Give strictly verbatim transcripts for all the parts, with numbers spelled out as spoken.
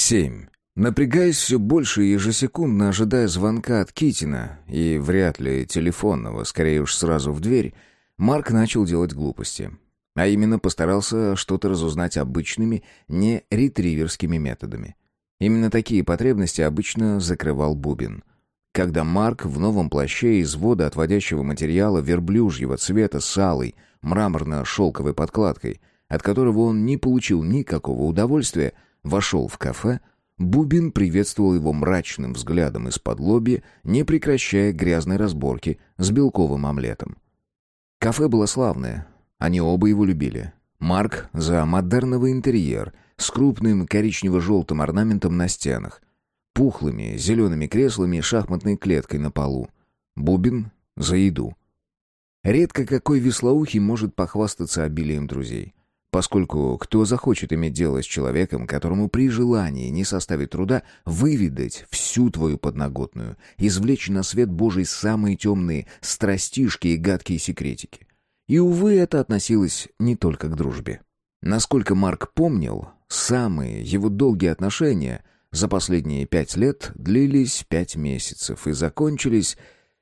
семь. Напрягаясь все больше и ежесекундно ожидая звонка от Китина, и вряд ли телефонного, скорее уж сразу в дверь, Марк начал делать глупости. А именно постарался что-то разузнать обычными, не ретриверскими методами. Именно такие потребности обычно закрывал Бубен. Когда Марк в новом плаще из водоотводящего материала верблюжьего цвета с алой, мраморно-шелковой подкладкой, от которого он не получил никакого удовольствия, вошел в кафе, Бубен приветствовал его мрачным взглядом из-под лобья, не прекращая грязной разборки с белковым омлетом. Кафе было славное, они оба его любили. Марк за модерновый интерьер с крупным коричнево-желтым орнаментом на стенах, пухлыми зелеными креслами и шахматной клеткой на полу. Бубен за еду. Редко какой вислоухий может похвастаться обилием друзей. Поскольку кто захочет иметь дело с человеком, которому при желании не составит труда выведать всю твою подноготную, извлечь на свет Божий самые темные страстишки и гадкие секретики. И, увы, это относилось не только к дружбе. Насколько Марк помнил, самые его долгие отношения за последние пять лет длились пять месяцев и закончились...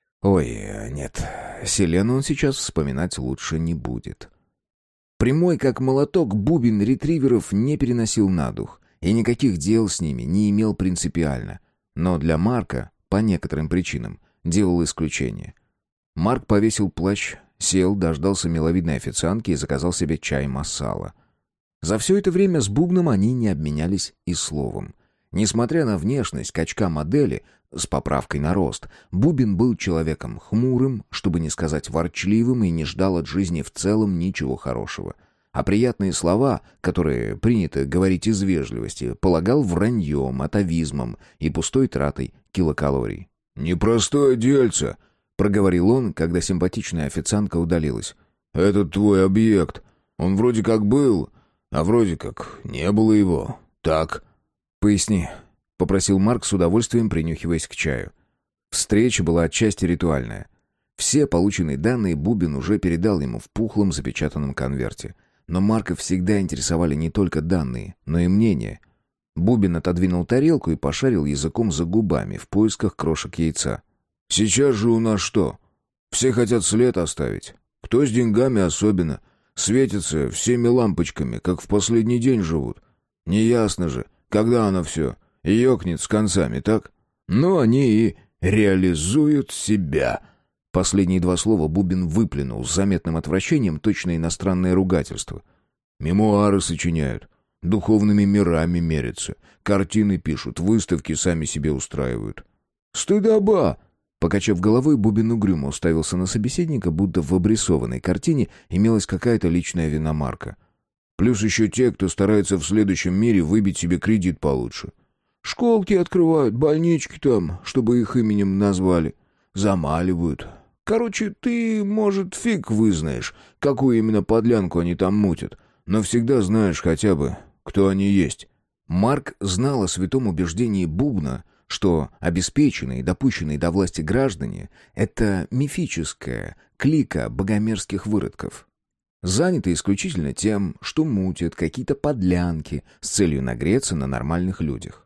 Ой, нет, Селену он сейчас вспоминать лучше не будет. Прямой, как молоток, Бубен ретриверов не переносил на дух и никаких дел с ними не имел принципиально. Но для Марка, по некоторым причинам, делал исключение. Марк повесил плащ, сел, дождался миловидной официантки и заказал себе чай масала. За все это время с Бубном они не обменялись и словом. Несмотря на внешность качка-модели, с поправкой на рост, Бубен был человеком хмурым, чтобы не сказать ворчливым, и не ждал от жизни в целом ничего хорошего. А приятные слова, которые принято говорить из вежливости, полагал враньем, атовизмом и пустой тратой килокалорий. «Непростое дельце», — проговорил он, когда симпатичная официантка удалилась. «Этот твой объект, он вроде как был, а вроде как не было его. Так?» «Поясни», — попросил Марк с удовольствием, принюхиваясь к чаю. Встреча была отчасти ритуальная. Все полученные данные Бубен уже передал ему в пухлом запечатанном конверте. Но Марка всегда интересовали не только данные, но и мнения. Бубен отодвинул тарелку и пошарил языком за губами в поисках крошек яйца. «Сейчас же у нас что? Все хотят след оставить. Кто с деньгами особенно. Светятся всеми лампочками, как в последний день живут. Неясно же, когда оно все ёкнет с концами, так? Ну, они и реализуют себя». Последние два слова Бубен выплюнул с заметным отвращением, точно иностранное ругательство. «Мемуары сочиняют, духовными мирами мерятся, картины пишут, выставки сами себе устраивают». «Стыдоба!» Покачав головой, Бубен угрюмо уставился на собеседника, будто в обрисованной картине имелась какая-то личная вина Марка. «Плюс еще те, кто старается в следующем мире выбить себе кредит получше. Школки открывают, больнички там, чтобы их именем назвали. Замаливают. Короче, ты, может, фиг вызнаешь, какую именно подлянку они там мутят, но всегда знаешь хотя бы, кто они есть». Марк знал о святом убеждении Бубна, что обеспеченные и допущенные до власти граждане — это мифическая клика богомерзких выродков, заняты исключительно тем, что мутят какие-то подлянки с целью нагреться на нормальных людях.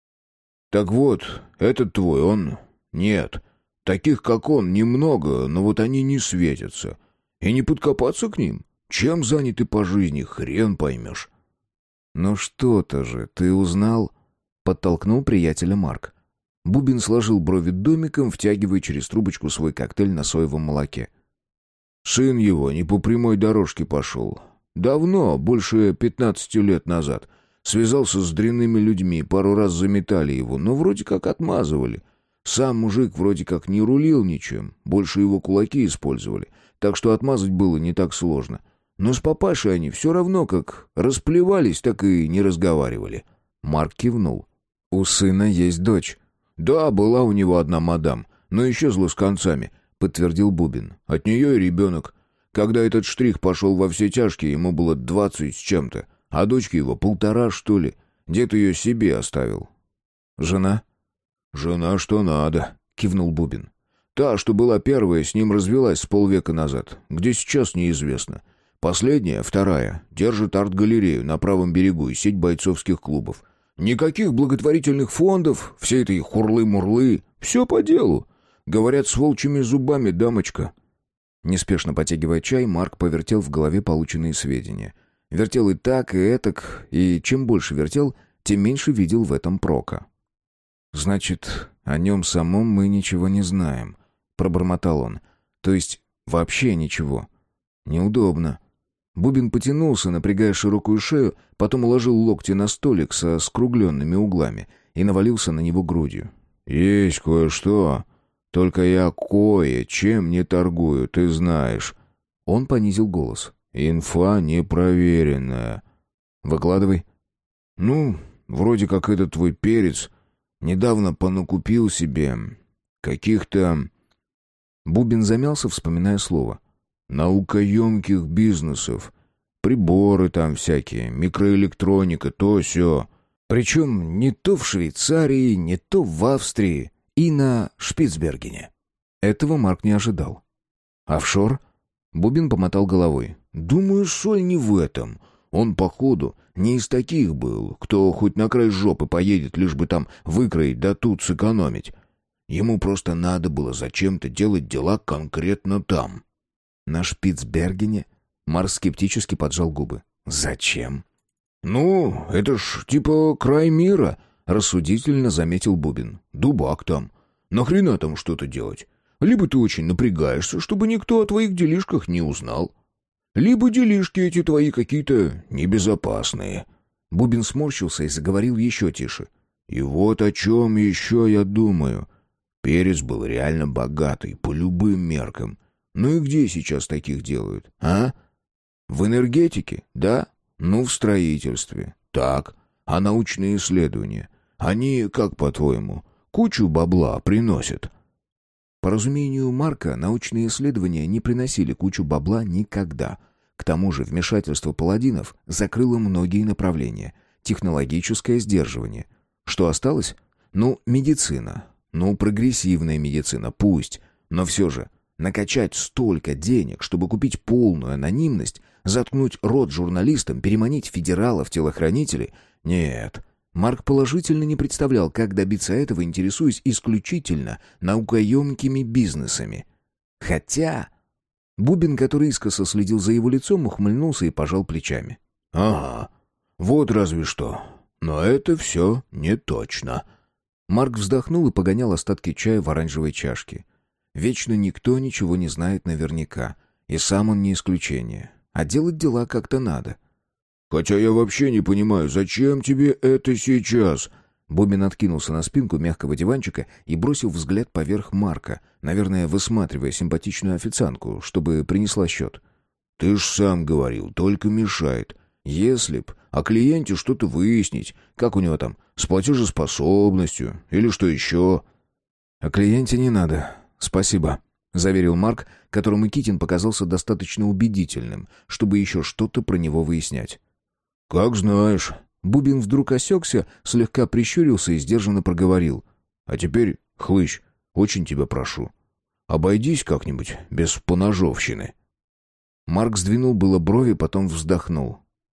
«Так вот, этот твой, он... Нет, таких, как он, немного, но вот они не светятся. И не подкопаться к ним? Чем заняты по жизни, хрен поймешь». «Ну что-то же ты узнал?» — подтолкнул приятеля Марк. Бубен сложил брови домиком, втягивая через трубочку свой коктейль на соевом молоке. «Сын его не по прямой дорожке пошел. Давно, больше пятнадцати лет назад. Связался с дрянными людьми, пару раз заметали его, но вроде как отмазывали. Сам мужик вроде как не рулил ничем, больше его кулаки использовали, так что отмазать было не так сложно. Но с папашей они все равно как расплевались, так и не разговаривали». Марк кивнул. «У сына есть дочь». «Да, была у него одна мадам, но исчезла с концами», — подтвердил Бубен. «От нее и ребенок. Когда этот штрих пошел во все тяжкие, ему было двадцать с чем-то, а дочке его полтора, что ли. Дед ее себе оставил». «Жена?» «Жена что надо», — кивнул Бубен. «Та, что была первая, с ним развелась с полвека назад. Где сейчас, неизвестно. Последняя, вторая, держит арт-галерею на правом берегу и сеть бойцовских клубов. Никаких благотворительных фондов, все этой хурлы-мурлы. Все по делу. Говорят, с волчьими зубами, дамочка». Неспешно потягивая чай, Марк повертел в голове полученные сведения. Вертел и так, и этак, и чем больше вертел, тем меньше видел в этом прока. «Значит, о нем самом мы ничего не знаем», — пробормотал он. «То есть вообще ничего. Неудобно». Бубен потянулся, напрягая широкую шею, потом уложил локти на столик со скругленными углами и навалился на него грудью. «Есть кое-что. Только я кое-чем не торгую, ты знаешь». Он понизил голос. «Инфа непроверенная». «Выкладывай». «Ну, вроде как этот твой перец недавно понакупил себе каких-то...» Бубен замялся, вспоминая слово. «Наукоемких бизнесов. Приборы там всякие, микроэлектроника, то сё». Причем не то в Швейцарии, не то в Австрии и на Шпицбергене. Этого Марк не ожидал. «Офшор?» Бубен помотал головой. «Думаю, соль не в этом. Он, походу, не из таких был, кто хоть на край жопы поедет, лишь бы там выкроить да тут сэкономить. Ему просто надо было зачем-то делать дела конкретно там». «На Шпицбергене?» Марк скептически поджал губы. «Зачем?» «Ну, это ж типа край мира», — рассудительно заметил Бубен. «Дубак там. Нахрена там что-то делать? Либо ты очень напрягаешься, чтобы никто о твоих делишках не узнал, либо делишки эти твои какие-то небезопасные». Бубен сморщился и заговорил еще тише. «И вот о чем еще я думаю. Перец был реально богатый, по любым меркам. Ну и где сейчас таких делают, а? В энергетике, да? Ну, в строительстве. Так. А научные исследования? Они, как по-твоему, кучу бабла приносят?» По разумению Марка, научные исследования не приносили кучу бабла никогда. К тому же вмешательство паладинов закрыло многие направления. Технологическое сдерживание. Что осталось? Ну, медицина. Ну, прогрессивная медицина, пусть. Но все же, накачать столько денег, чтобы купить полную анонимность, заткнуть рот журналистам, переманить федералов-телохранителей? Нет. Марк положительно не представлял, как добиться этого, интересуясь исключительно наукоемкими бизнесами. Хотя... Бубен, который искоса следил за его лицом, ухмыльнулся и пожал плечами. «Ага, вот разве что. Но это все не точно». Марк вздохнул и погонял остатки чая в оранжевой чашке. Вечно никто ничего не знает наверняка, и сам он не исключение. А делать дела как-то надо. «Хотя я вообще не понимаю, зачем тебе это сейчас?» Бубен откинулся на спинку мягкого диванчика и бросил взгляд поверх Марка, наверное, высматривая симпатичную официантку, чтобы принесла счет. «Ты ж сам говорил, только мешает. Если б о клиенте что-то выяснить, как у него там, с платежеспособностью или что еще...» «О клиенте не надо, спасибо», — заверил Марк, которому Китин показался достаточно убедительным, чтобы еще что-то про него выяснять. «Как знаешь». Бубен вдруг осекся, слегка прищурился и сдержанно проговорил. «А теперь, хлыщ, очень тебя прошу, обойдись как-нибудь без поножовщины». Марк сдвинул было брови, потом вздохнул.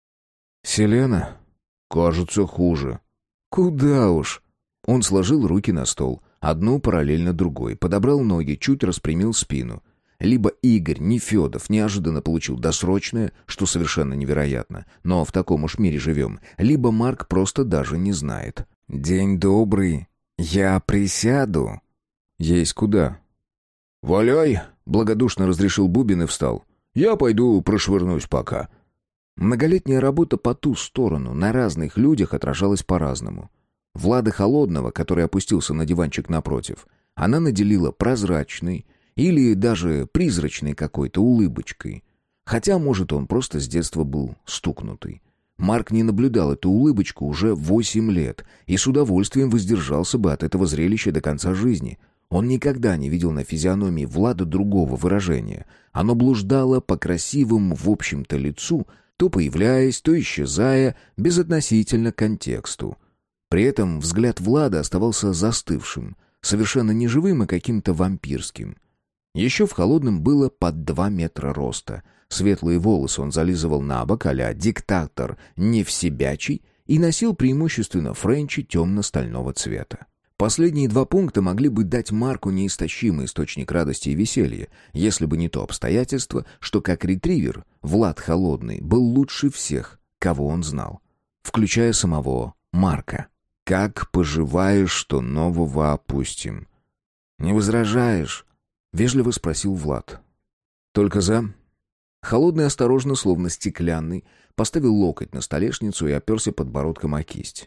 «Селена?» «Кажется, хуже». «Куда уж?» Он сложил руки на стол, одну параллельно другой, подобрал ноги, чуть распрямил спину. Либо Игорь Нефедов неожиданно получил досрочное, что совершенно невероятно, но в таком уж мире живем, либо Марк просто даже не знает. «День добрый. Я присяду». «Есть куда?» «Валяй», — благодушно разрешил Бубен и встал. «Я пойду прошвырнусь пока». Многолетняя работа по ту сторону на разных людях отражалась по-разному. Влада Холодного, который опустился на диванчик напротив, она наделила прозрачной, или даже призрачной какой-то улыбочкой. Хотя, может, он просто с детства был стукнутый. Марк не наблюдал эту улыбочку уже восемь лет и с удовольствием воздержался бы от этого зрелища до конца жизни. Он никогда не видел на физиономии Влада другого выражения. Оно блуждало по красивому, в общем-то, лицу, то появляясь, то исчезая, безотносительно к контексту. При этом взгляд Влада оставался застывшим, совершенно неживым и каким-то вампирским. Еще в Холодном было под два метра роста. Светлые волосы он зализывал на бок а-ля диктатор невсебячий и носил преимущественно френчи темно-стального цвета. Последние два пункта могли бы дать Марку неистощимый источник радости и веселья, если бы не то обстоятельство, что как ретривер Влад Холодный был лучше всех, кого он знал, включая самого Марка. «Как поживаешь, что нового опустим?» «Не возражаешь?» — вежливо спросил Влад. «Только за». Холодный осторожно, словно стеклянный, поставил локоть на столешницу и оперся подбородком о кисть.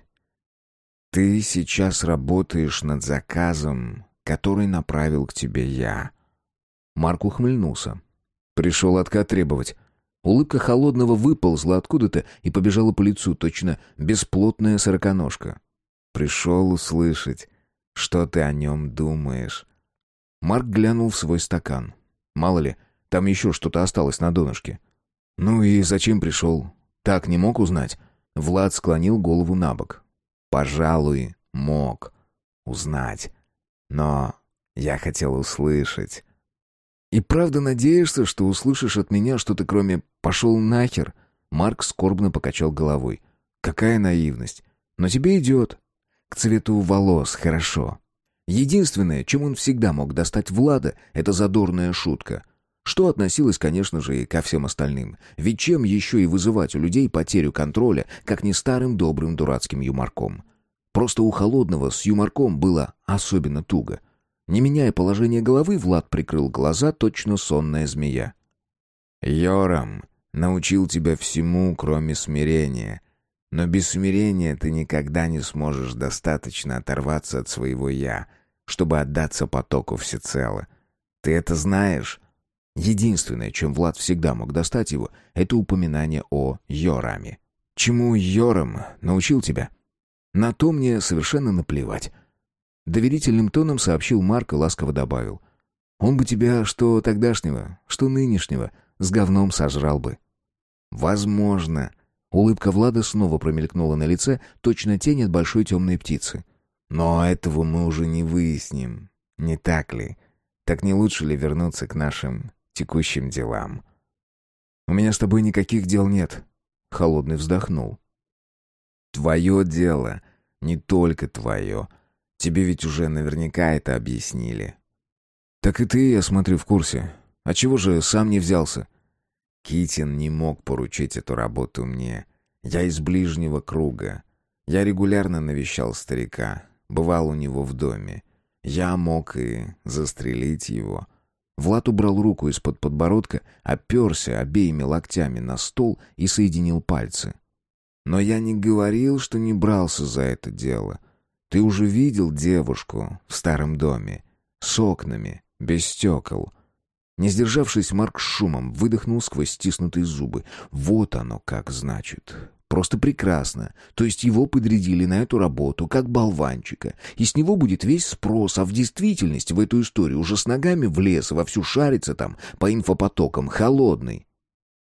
«Ты сейчас работаешь над заказом, который направил к тебе я». Марк ухмыльнулся. Пришел откат требовать. Улыбка Холодного выползла откуда-то и побежала по лицу, точно бесплотная сороконожка. «Пришел услышать, что ты о нем думаешь». Марк глянул в свой стакан. Мало ли, там еще что-то осталось на донышке. «Ну и зачем пришел? Так не мог узнать?» Влад склонил голову на бок. «Пожалуй, мог узнать. Но я хотел услышать». «И правда надеешься, что услышишь от меня что-то кроме «пошел нахер»?» Марк скорбно покачал головой. «Какая наивность. Но тебе идет. К цвету волос хорошо». Единственное, чем он всегда мог достать Влада, это задорная шутка. Что относилось, конечно же, и ко всем остальным. Ведь чем еще и вызывать у людей потерю контроля, как не старым добрым дурацким юморком? Просто у Холодного с юморком было особенно туго. Не меняя положение головы, Влад прикрыл глаза, точно сонная змея. «Йорам научил тебя всему, кроме смирения. Но без смирения ты никогда не сможешь достаточно оторваться от своего «я», чтобы отдаться потоку всецело. Ты это знаешь?» Единственное, чем Влад всегда мог достать его, это упоминание о Йораме. «Чему Йорам научил тебя?» «На то мне совершенно наплевать». Доверительным тоном сообщил Марк и ласково добавил. «Он бы тебя что тогдашнего, что нынешнего с говном сожрал бы». «Возможно». Улыбка Влада снова промелькнула на лице, точно тень от большой темной птицы. «Но этого мы уже не выясним, не так ли? Так не лучше ли вернуться к нашим текущим делам?» «У меня с тобой никаких дел нет», — Холодный вздохнул. «Твое дело, не только твое. Тебе ведь уже наверняка это объяснили». «Так и ты, я смотрю, в курсе. А чего же сам не взялся?» «Китин не мог поручить эту работу мне. Я из ближнего круга. Я регулярно навещал старика, бывал у него в доме. Я мог и застрелить его». Влад убрал руку из-под подбородка, оперся обеими локтями на стол и соединил пальцы. «Но я не говорил, что не брался за это дело. Ты уже видел девушку в старом доме, с окнами, без стекол». Не сдержавшись, Марк с шумом выдохнул сквозь стиснутые зубы. «Вот оно как значит. Просто прекрасно. То есть его подрядили на эту работу, как болванчика, и с него будет весь спрос, а в действительности в эту историю уже с ногами влез и вовсю шарится там по инфопотокам Холодный».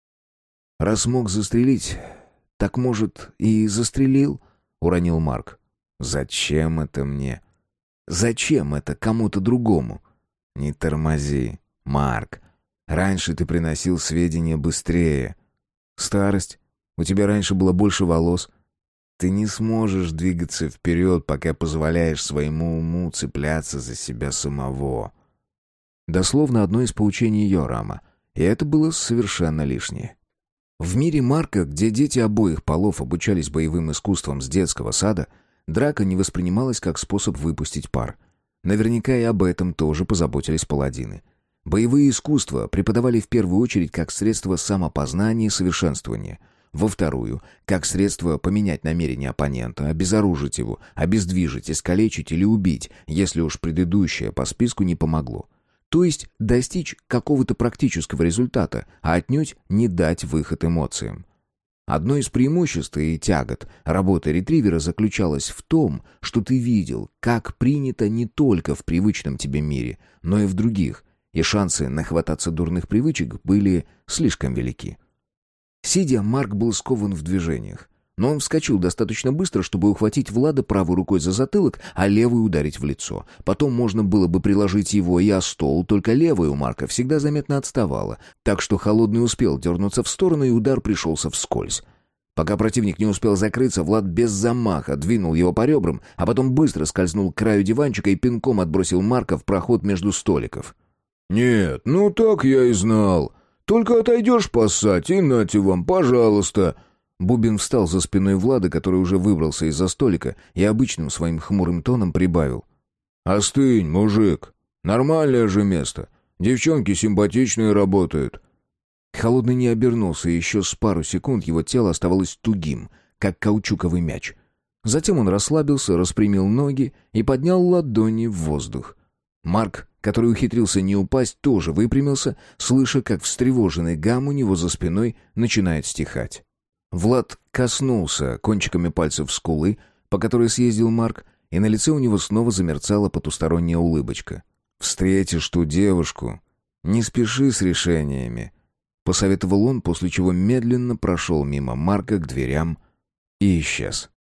«Раз мог застрелить, так, может, и застрелил?» — уронил Марк. «Зачем это мне?» «Зачем это кому-то другому?» «Не тормози, Марк. Раньше ты приносил сведения быстрее». «Старость. У тебя раньше было больше волос». «Ты не сможешь двигаться вперед, пока позволяешь своему уму цепляться за себя самого». Дословно одно из поучений Йорама, и это было совершенно лишнее. В мире Марка, где дети обоих полов обучались боевым искусствам с детского сада, драка не воспринималась как способ выпустить пар. Наверняка и об этом тоже позаботились паладины. Боевые искусства преподавали в первую очередь как средство самопознания и совершенствования, во вторую — как средство поменять намерение оппонента, обезоружить его, обездвижить, искалечить или убить, если уж предыдущее по списку не помогло. То есть достичь какого-то практического результата, а отнюдь не дать выход эмоциям. Одно из преимуществ и тягот работы ретривера заключалось в том, что ты видел, как принято не только в привычном тебе мире, но и в других, и шансы нахвататься дурных привычек были слишком велики. Сидя, Марк был скован в движениях, но он вскочил достаточно быстро, чтобы ухватить Влада правой рукой за затылок, а левой ударить в лицо. Потом можно было бы приложить его и о стол, только левая у Марка всегда заметно отставала, так что Холодный успел дернуться в сторону, и удар пришелся вскользь. Пока противник не успел закрыться, Влад без замаха двинул его по ребрам, а потом быстро скользнул к краю диванчика и пинком отбросил Марка в проход между столиков. «Нет, ну так я и знал. Только отойдешь поссать, и нате вам, пожалуйста». Бубин встал за спиной Влада, который уже выбрался из-за столика, и обычным своим хмурым тоном прибавил: «Остынь, мужик. Нормальное же место. Девчонки симпатичные работают». Холодный не обернулся, и еще с пару секунд его тело оставалось тугим, как каучуковый мяч. Затем он расслабился, распрямил ноги и поднял ладони в воздух. Марк, который ухитрился не упасть, тоже выпрямился, слыша, как встревоженный гам у него за спиной начинает стихать. Влад коснулся кончиками пальцев скулы, по которой съездил Марк, и на лице у него снова замерцала потусторонняя улыбочка. «Встретишь ту девушку, не спеши с решениями», — посоветовал он, после чего медленно прошел мимо Марка к дверям и исчез.